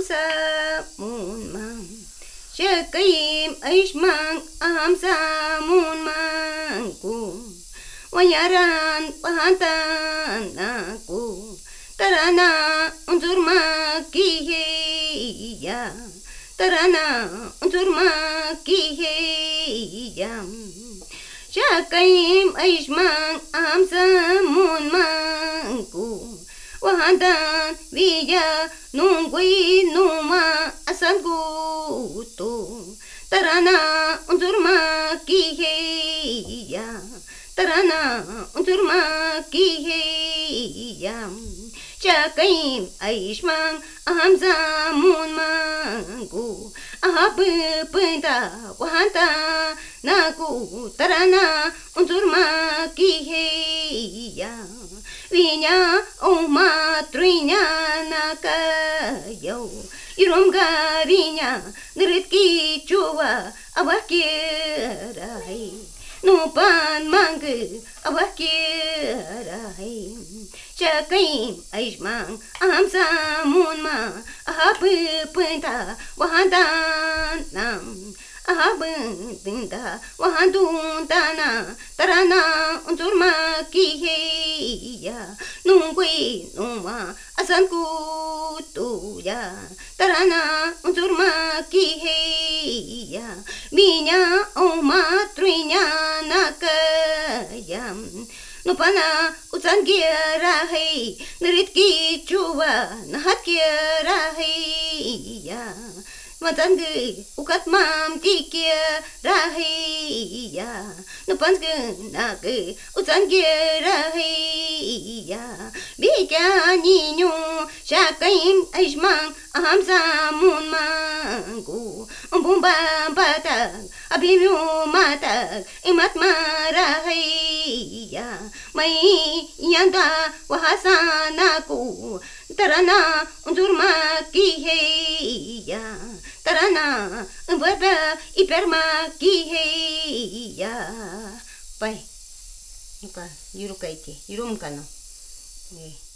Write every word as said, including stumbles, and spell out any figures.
sa mun mang shakaim aishmang am sa mun mang ku wayaran pahantan aku tarana unsur makiya tarana unsur makiya shakaim aishmang am sa mun mang ku wahantan vija nungui numa asan gutu tarana unsur makiya tarana unsur makiya shakaim aishmang aham zamun mangu ahapenda wahanta naku tarana unsur makiya vinya oma trinya nakayo irom garinya nritki chuva abakirai nupan mangge abakirai shakaim aishmang aham samun ma ahapenda wahantan nam ahabenda wahandun tana tarana unsur makiya nungui numa asan kutuya tarana unsur makiya minya oma trinya nakayam nupana utsan girahi nritki chuva nahat girahi ya matangge ukat mam tikia rahiya nupansge nage utsan girahiya bija ninyo shakaim aishmang aham samun mangu umbumba batak abimyo matak imat marahiya mai yanda wahasanaku tarana unsur makiya tarana berba ipermakiya pai nuka yurukaiti yurum kano